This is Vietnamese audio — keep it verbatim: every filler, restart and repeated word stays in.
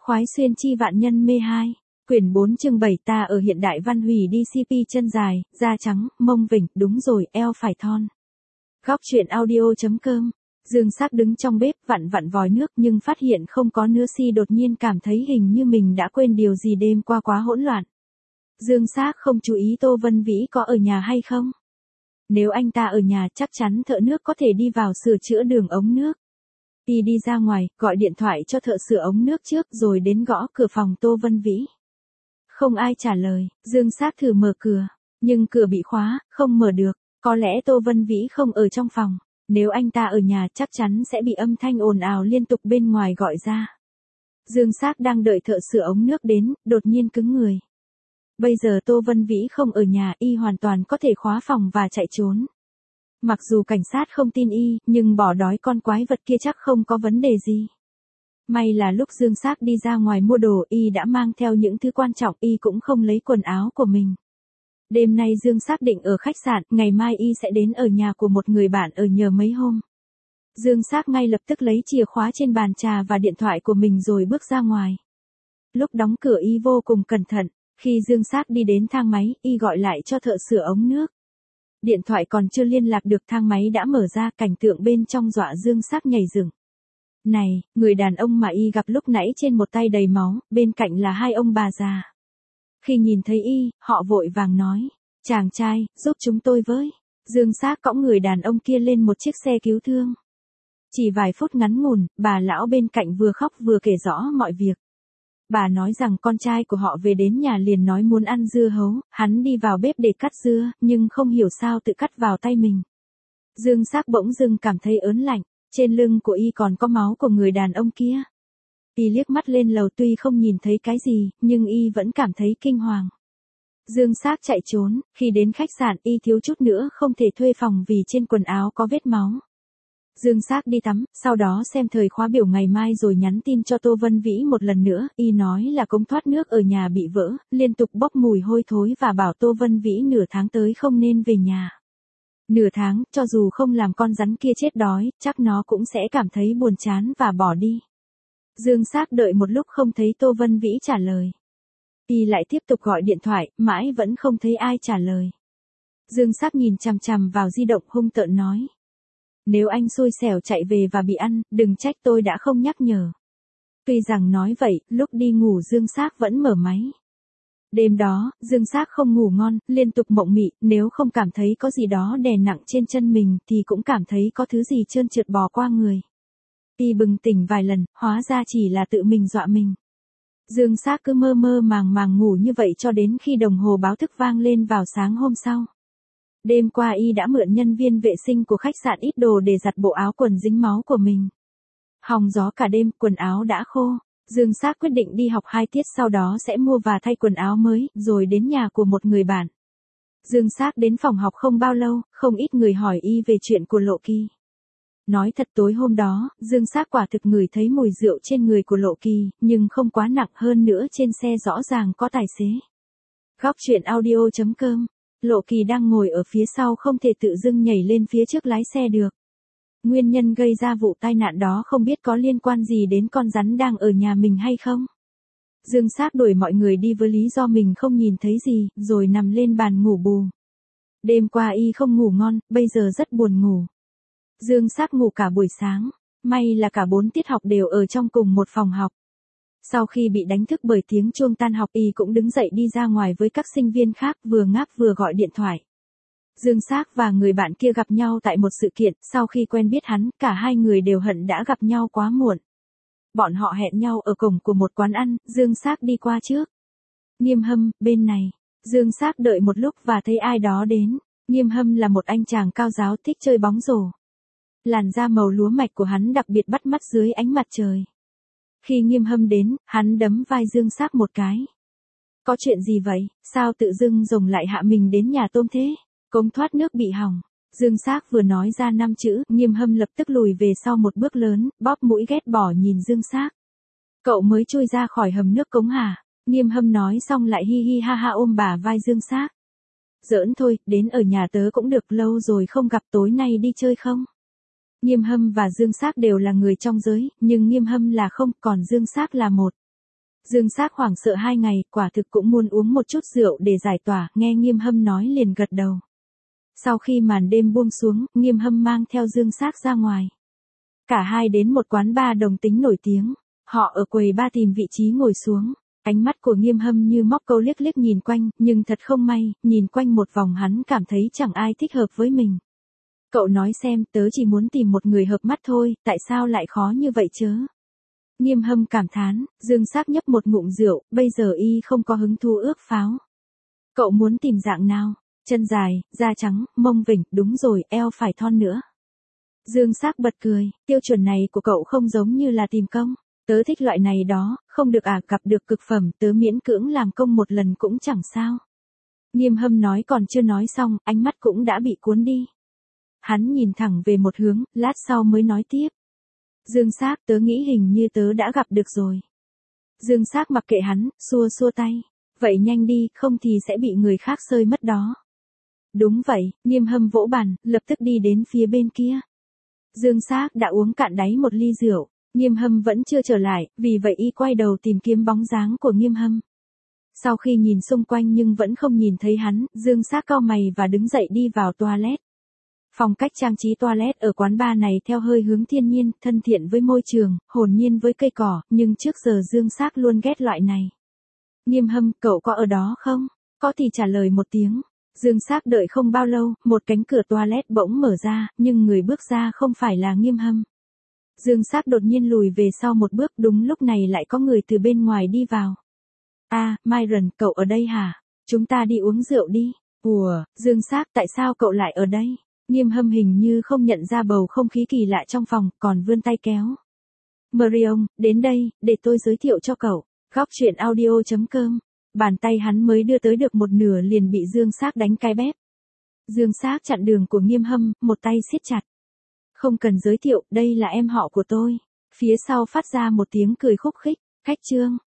Khoái xuyên chi vạn nhân mê hai. Quyển bốn chương bảy ta ở hiện đại văn hủy đi xê pê chân dài, da trắng, mông vỉnh, đúng rồi, eo phải thon. Góc truyện audio.com. Dương Sắc đứng trong bếp vặn vặn vòi nước nhưng phát hiện không có nữa si đột nhiên cảm thấy hình như mình đã quên điều gì đêm qua quá hỗn loạn. Dương Sắc không chú ý Tô Vân Vĩ có ở nhà hay không. Nếu anh ta ở nhà chắc chắn thợ nước có thể đi vào sửa chữa đường ống nước. Y đi ra ngoài, gọi điện thoại cho thợ sửa ống nước trước rồi đến gõ cửa phòng Tô Vân Vĩ. Không ai trả lời, Dương Sắc thử mở cửa, nhưng cửa bị khóa, không mở được, có lẽ Tô Vân Vĩ không ở trong phòng, nếu anh ta ở nhà chắc chắn sẽ bị âm thanh ồn ào liên tục bên ngoài gọi ra. Dương Sắc đang đợi thợ sửa ống nước đến, đột nhiên cứng người. Bây giờ Tô Vân Vĩ không ở nhà, y hoàn toàn có thể khóa phòng và chạy trốn. Mặc dù cảnh sát không tin y, nhưng bỏ đói con quái vật kia chắc không có vấn đề gì. May là lúc Dương Sắc đi ra ngoài mua đồ y đã mang theo những thứ quan trọng, y cũng không lấy quần áo của mình. Đêm nay Dương Sắc định ở khách sạn, ngày mai y sẽ đến ở nhà của một người bạn ở nhờ mấy hôm. Dương Sắc ngay lập tức lấy chìa khóa trên bàn trà và điện thoại của mình rồi bước ra ngoài. Lúc đóng cửa y vô cùng cẩn thận, khi Dương Sắc đi đến thang máy, y gọi lại cho thợ sửa ống nước. Điện thoại còn chưa liên lạc được thang máy đã mở ra, cảnh tượng bên trong dọa Dương Sắc nhảy dựng. Này, người đàn ông mà y gặp lúc nãy trên một tay đầy máu, bên cạnh là hai ông bà già. Khi nhìn thấy y, họ vội vàng nói, chàng trai, giúp chúng tôi với. Dương Sắc cõng người đàn ông kia lên một chiếc xe cứu thương. Chỉ vài phút ngắn ngủn, bà lão bên cạnh vừa khóc vừa kể rõ mọi việc. Bà nói rằng con trai của họ về đến nhà liền nói muốn ăn dưa hấu, hắn đi vào bếp để cắt dưa, nhưng không hiểu sao tự cắt vào tay mình. Dương Sắc bỗng dưng cảm thấy ớn lạnh, trên lưng của y còn có máu của người đàn ông kia. Y liếc mắt lên lầu tuy không nhìn thấy cái gì, nhưng y vẫn cảm thấy kinh hoàng. Dương Sắc chạy trốn, khi đến khách sạn y thiếu chút nữa không thể thuê phòng vì trên quần áo có vết máu. Dương Sắc đi tắm, sau đó xem thời khóa biểu ngày mai rồi nhắn tin cho Tô Vân Vĩ một lần nữa, y nói là cống thoát nước ở nhà bị vỡ, liên tục bốc mùi hôi thối và bảo Tô Vân Vĩ nửa tháng tới không nên về nhà. Nửa tháng, cho dù không làm con rắn kia chết đói, chắc nó cũng sẽ cảm thấy buồn chán và bỏ đi. Dương Sắc đợi một lúc không thấy Tô Vân Vĩ trả lời. Y lại tiếp tục gọi điện thoại, mãi vẫn không thấy ai trả lời. Dương Sắc nhìn chằm chằm vào di động hung tợn nói. Nếu anh xui xẻo chạy về và bị ăn, đừng trách tôi đã không nhắc nhở. Tuy rằng nói vậy, lúc đi ngủ Dương Sắc vẫn mở máy. Đêm đó, Dương Sắc không ngủ ngon, liên tục mộng mị, nếu không cảm thấy có gì đó đè nặng trên chân mình thì cũng cảm thấy có thứ gì trơn trượt bò qua người. Y bừng tỉnh vài lần, hóa ra chỉ là tự mình dọa mình. Dương Sắc cứ mơ mơ màng màng ngủ như vậy cho đến khi đồng hồ báo thức vang lên vào sáng hôm sau. Đêm qua y đã mượn nhân viên vệ sinh của khách sạn ít đồ để giặt bộ áo quần dính máu của mình. Hòng gió cả đêm, quần áo đã khô. Dương Sắc quyết định đi học hai tiết sau đó sẽ mua và thay quần áo mới, rồi đến nhà của một người bạn. Dương Sắc đến phòng học không bao lâu, không ít người hỏi y về chuyện của Lộ Kỳ. Nói thật tối hôm đó, Dương Sắc quả thực ngửi thấy mùi rượu trên người của Lộ Kỳ, nhưng không quá nặng, hơn nữa trên xe rõ ràng có tài xế. Góc truyện audio.com. Lộ Kỳ đang ngồi ở phía sau không thể tự dưng nhảy lên phía trước lái xe được. Nguyên nhân gây ra vụ tai nạn đó không biết có liên quan gì đến con rắn đang ở nhà mình hay không. Dương Sắc đuổi mọi người đi với lý do mình không nhìn thấy gì, rồi nằm lên bàn ngủ bù. Đêm qua y không ngủ ngon, bây giờ rất buồn ngủ. Dương Sắc ngủ cả buổi sáng, may là cả bốn tiết học đều ở trong cùng một phòng học. Sau khi bị đánh thức bởi tiếng chuông tan học y cũng đứng dậy đi ra ngoài với các sinh viên khác vừa ngáp vừa gọi điện thoại. Dương Sắc và người bạn kia gặp nhau tại một sự kiện, sau khi quen biết hắn, cả hai người đều hận đã gặp nhau quá muộn. Bọn họ hẹn nhau ở cổng của một quán ăn, Dương Sắc đi qua trước. Nghiêm Hâm, bên này. Dương Sắc đợi một lúc và thấy ai đó đến. Nghiêm Hâm là một anh chàng cao ráo thích chơi bóng rổ. Làn da màu lúa mạch của hắn đặc biệt bắt mắt dưới ánh mặt trời. Khi Nghiêm Hâm đến, hắn đấm vai Dương Sắc một cái. Có chuyện gì vậy, sao tự dưng rồng lại hạ mình đến nhà tôm thế? Cống thoát nước bị hỏng. Dương Sắc vừa nói ra năm chữ, Nghiêm Hâm lập tức lùi về sau một bước lớn, bóp mũi ghét bỏ nhìn Dương Sắc. Cậu mới chui ra khỏi hầm nước cống hả? Nghiêm Hâm nói xong lại hi hi ha ha ôm bả vai Dương Sắc. Giỡn thôi, đến ở nhà tớ cũng được, lâu rồi không gặp, tối nay đi chơi không? Nghiêm Hâm và Dương Sắc đều là người trong giới, nhưng Nghiêm Hâm là không, còn Dương Sắc là một. Dương Sắc hoảng sợ hai ngày, quả thực cũng muốn uống một chút rượu để giải tỏa, nghe Nghiêm Hâm nói liền gật đầu. Sau khi màn đêm buông xuống, Nghiêm Hâm mang theo Dương Sắc ra ngoài. Cả hai đến một quán bar đồng tính nổi tiếng, họ ở quầy bar tìm vị trí ngồi xuống. Ánh mắt của Nghiêm Hâm như móc câu liếc liếc nhìn quanh, nhưng thật không may, nhìn quanh một vòng hắn cảm thấy chẳng ai thích hợp với mình. Cậu nói xem, tớ chỉ muốn tìm một người hợp mắt thôi, tại sao lại khó như vậy chớ? Nghiêm Hâm cảm thán, Dương Sắc nhấp một ngụm rượu, bây giờ y không có hứng thú ước pháo. Cậu muốn tìm dạng nào? Chân dài, da trắng, mông vỉnh, đúng rồi, eo phải thon nữa. Dương Sắc bật cười, tiêu chuẩn này của cậu không giống như là tìm công. Tớ thích loại này đó, không được à, gặp được cực phẩm, tớ miễn cưỡng làm công một lần cũng chẳng sao. Nghiêm Hâm nói còn chưa nói xong, ánh mắt cũng đã bị cuốn đi. Hắn nhìn thẳng về một hướng, lát sau mới nói tiếp. Dương Sắc, tớ nghĩ hình như tớ đã gặp được rồi. Dương Sắc mặc kệ hắn, xua xua tay. Vậy nhanh đi, không thì sẽ bị người khác xơi mất đó. Đúng vậy, Nghiêm Hâm vỗ bàn, lập tức đi đến phía bên kia. Dương Sắc đã uống cạn đáy một ly rượu. Nghiêm Hâm vẫn chưa trở lại, vì vậy y quay đầu tìm kiếm bóng dáng của Nghiêm Hâm. Sau khi nhìn xung quanh nhưng vẫn không nhìn thấy hắn, Dương Sắc cau mày và đứng dậy đi vào toilet. Phong cách trang trí toilet ở quán bar này theo hơi hướng thiên nhiên, thân thiện với môi trường, hồn nhiên với cây cỏ, nhưng trước giờ Dương Sắc luôn ghét loại này. Nghiêm Hâm, cậu có ở đó không? Có thì trả lời một tiếng. Dương Sắc đợi không bao lâu, một cánh cửa toilet bỗng mở ra, nhưng người bước ra không phải là Nghiêm Hâm. Dương Sắc đột nhiên lùi về sau một bước, đúng lúc này lại có người từ bên ngoài đi vào. À, Myron, cậu ở đây hả? Chúng ta đi uống rượu đi. Ủa, Dương Sắc, tại sao cậu lại ở đây? Nghiêm Hâm hình như không nhận ra bầu không khí kỳ lạ trong phòng, còn vươn tay kéo. Marion, đến đây, để tôi giới thiệu cho cậu. Góc truyện audio chấm com. Bàn tay hắn mới đưa tới được một nửa liền bị Dương Sắc đánh cái bép. Dương Sắc chặn đường của Nghiêm Hâm, một tay siết chặt. Không cần giới thiệu, đây là em họ của tôi. Phía sau phát ra một tiếng cười khúc khích, khách Trương.